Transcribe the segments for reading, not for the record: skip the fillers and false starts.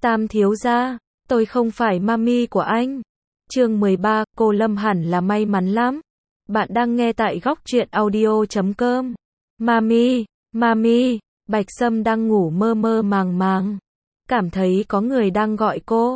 Tam thiếu gia, tôi không phải mami của anh. Chương 13, cô Lâm hẳn là may mắn lắm. Bạn đang nghe tại góc truyện audio.com. Mami, mami, Bạch Sâm đang ngủ mơ mơ màng màng. Cảm thấy có người đang gọi cô.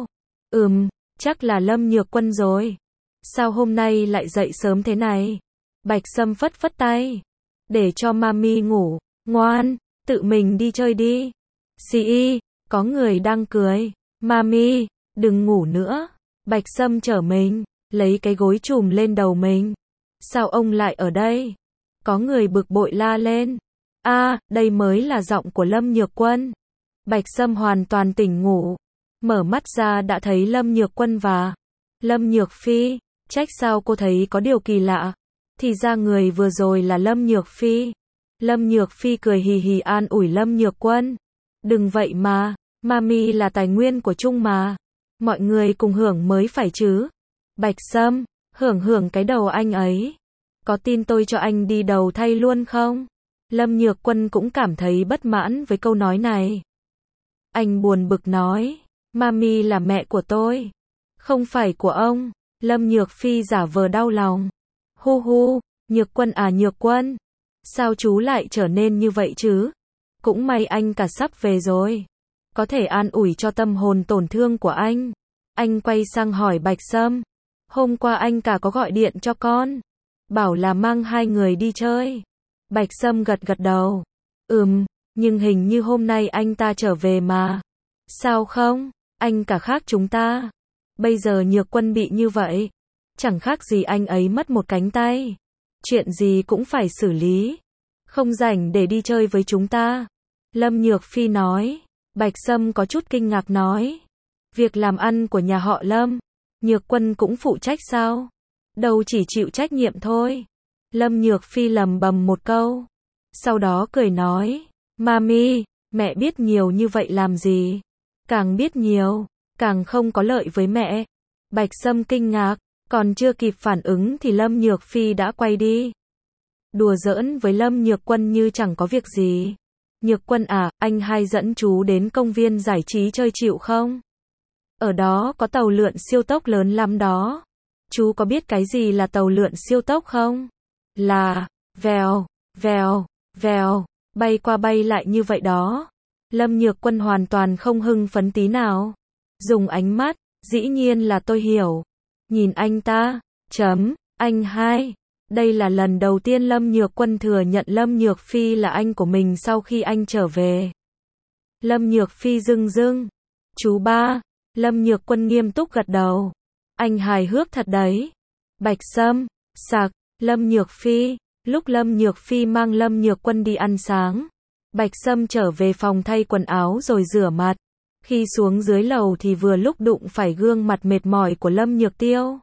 Chắc là Lâm Nhược Quân rồi. Sao hôm nay lại dậy sớm thế này? Bạch Sâm phất phất tay. Để cho mami ngủ, ngoan, tự mình đi chơi đi. Xì, có người đang cười. Mami, đừng ngủ nữa. Bạch Sâm trở mình, lấy cái gối trùm lên đầu mình. Sao ông lại ở đây? Có người bực bội la lên. Đây mới là giọng của Lâm Nhược Quân. Bạch Sâm hoàn toàn tỉnh ngủ. Mở mắt ra đã thấy Lâm Nhược Quân và Lâm Nhược Phi. Trách sao cô thấy có điều kỳ lạ. Thì ra người vừa rồi là Lâm Nhược Phi. Lâm Nhược Phi cười hì hì an ủi Lâm Nhược Quân. Đừng vậy mà, mami là tài nguyên của chung mà. Mọi người cùng hưởng mới phải chứ. Bạch Sâm, hưởng cái đầu anh ấy. Có tin tôi cho anh đi đầu thay luôn không? Lâm Nhược Quân cũng cảm thấy bất mãn với câu nói này. Anh buồn bực nói, mami là mẹ của tôi, không phải của ông. Lâm Nhược Phi giả vờ đau lòng. Hu, Nhược Quân à Nhược Quân, sao chú lại trở nên như vậy chứ? Cũng may anh cả sắp về rồi, có thể an ủi cho tâm hồn tổn thương của anh. Anh quay sang hỏi Bạch Sâm, hôm qua anh cả có gọi điện cho con, bảo là mang hai người đi chơi. Bạch Sâm gật đầu. Nhưng hình như hôm nay anh ta trở về mà. Sao không? Anh cả khác chúng ta. Bây giờ Nhược Quân bị như vậy, chẳng khác gì anh ấy mất một cánh tay. Chuyện gì cũng phải xử lý. Không rảnh để đi chơi với chúng ta. Lâm Nhược Phi nói. Bạch Sâm có chút kinh ngạc nói. Việc làm ăn của nhà họ Lâm, Nhược Quân cũng phụ trách sao? Đâu chỉ chịu trách nhiệm thôi. Lâm Nhược Phi lầm bầm một câu. Sau đó cười nói. Mami, mẹ biết nhiều như vậy làm gì? Càng biết nhiều, càng không có lợi với mẹ. Bạch Sâm kinh ngạc, còn chưa kịp phản ứng thì Lâm Nhược Phi đã quay đi. Đùa giỡn với Lâm Nhược Quân như chẳng có việc gì. Nhược Quân à, anh hai dẫn chú đến công viên giải trí chơi chịu không? Ở đó có tàu lượn siêu tốc lớn lắm đó. Chú có biết cái gì là tàu lượn siêu tốc không? Là, vèo, bay qua bay lại như vậy đó. Lâm Nhược Quân hoàn toàn không hưng phấn tí nào. Dùng ánh mắt, dĩ nhiên là tôi hiểu. Nhìn anh ta, anh hai. Đây là lần đầu tiên Lâm Nhược Quân thừa nhận Lâm Nhược Phi là anh của mình sau khi anh trở về. Lâm Nhược Phi rưng. Chú ba. Lâm Nhược Quân nghiêm túc gật đầu. Anh hài hước thật đấy. Bạch Sâm, sặc, Lâm Nhược Phi. Lúc Lâm Nhược Phi mang Lâm Nhược Quân đi ăn sáng, Bạch Sâm trở về phòng thay quần áo rồi rửa mặt. Khi xuống dưới lầu thì vừa lúc đụng phải gương mặt mệt mỏi của Lâm Nhược Tiêu.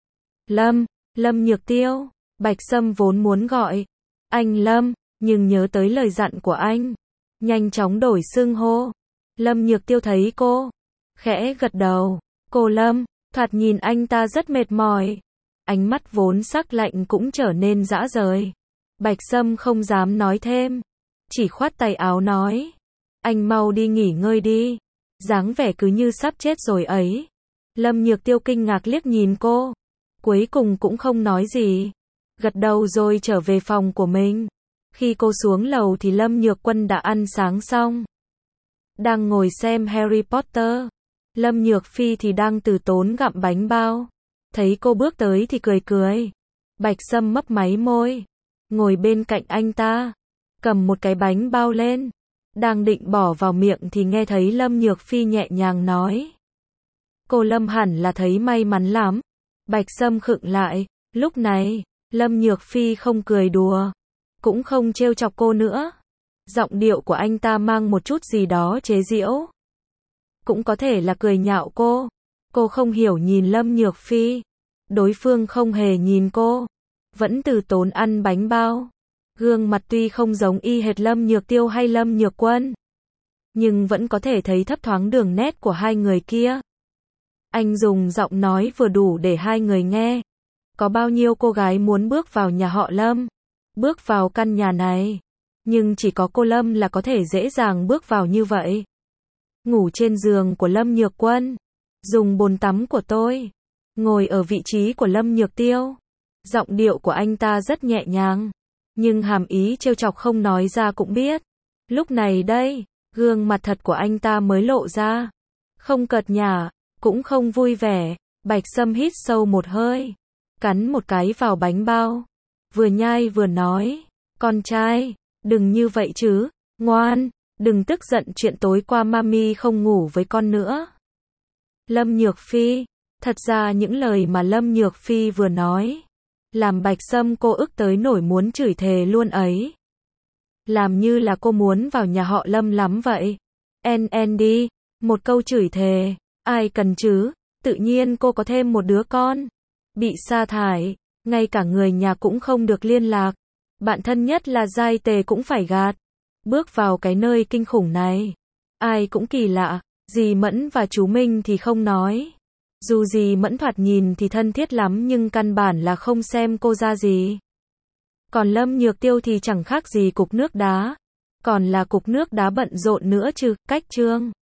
Lâm Nhược Tiêu. Bạch Sâm vốn muốn gọi anh Lâm, nhưng nhớ tới lời dặn của anh, nhanh chóng đổi xưng hô. Lâm Nhược Tiêu thấy cô, khẽ gật đầu. Cô Lâm, thoạt nhìn anh ta rất mệt mỏi. Ánh mắt vốn sắc lạnh cũng trở nên dã rời. Bạch Sâm không dám nói thêm, chỉ khoát tay áo nói. Anh mau đi nghỉ ngơi đi. Dáng vẻ cứ như sắp chết rồi ấy. Lâm Nhược Tiêu kinh ngạc liếc nhìn cô. Cuối cùng cũng không nói gì. Gật đầu rồi trở về phòng của mình. Khi cô xuống lầu thì Lâm Nhược Quân đã ăn sáng xong. Đang ngồi xem Harry Potter. Lâm Nhược Phi thì đang từ tốn gặm bánh bao. Thấy cô bước tới thì cười. Bạch Sâm mấp máy môi, ngồi bên cạnh anh ta, cầm một cái bánh bao lên, đang định bỏ vào miệng thì nghe thấy Lâm Nhược Phi nhẹ nhàng nói. Cô Lâm hẳn là thấy may mắn lắm. Bạch Sâm khựng lại. Lúc này, Lâm Nhược Phi không cười đùa, cũng không trêu chọc cô nữa. Giọng điệu của anh ta mang một chút gì đó chế giễu. Cũng có thể là cười nhạo cô. Cô không hiểu nhìn Lâm Nhược Phi. Đối phương không hề nhìn cô, vẫn từ tốn ăn bánh bao. Gương mặt tuy không giống y hệt Lâm Nhược Tiêu hay Lâm Nhược Quân, nhưng vẫn có thể thấy thấp thoáng đường nét của hai người kia. Anh dùng giọng nói vừa đủ để hai người nghe. Có bao nhiêu cô gái muốn bước vào nhà họ Lâm, bước vào căn nhà này, nhưng chỉ có cô Lâm là có thể dễ dàng bước vào như vậy. ngủ trên giường của Lâm Nhược Quân, dùng bồn tắm của tôi, ngồi ở vị trí của Lâm Nhược Tiêu. Giọng điệu của anh ta rất nhẹ nhàng, nhưng hàm ý trêu chọc không nói ra cũng biết. Lúc này đây, gương mặt thật của anh ta mới lộ ra. Không cợt nhả, cũng không vui vẻ. Bạch Sâm hít sâu một hơi, cắn một cái vào bánh bao, vừa nhai vừa nói, con trai, đừng như vậy chứ, ngoan, đừng tức giận chuyện tối qua mami không ngủ với con nữa. Lâm Nhược Phi, thật ra những lời mà Lâm Nhược Phi vừa nói, làm Bạch Sâm cô ức tới nổi muốn chửi thề luôn ấy. Làm như là cô muốn vào nhà họ Lâm lắm vậy. Đi, một câu chửi thề, ai cần chứ, tự nhiên cô có thêm một đứa con, bị sa thải, ngay cả người nhà cũng không được liên lạc, bạn thân nhất là Giai Tề cũng phải gạt. Bước vào cái nơi kinh khủng này, ai cũng kỳ lạ, dì Mẫn và chú Minh thì không nói. Dù dì Mẫn thoạt nhìn thì thân thiết lắm nhưng căn bản là không xem cô ra gì. Còn Lâm Nhược Tiêu thì chẳng khác gì cục nước đá, còn là cục nước đá bận rộn nữa chứ, cách trương.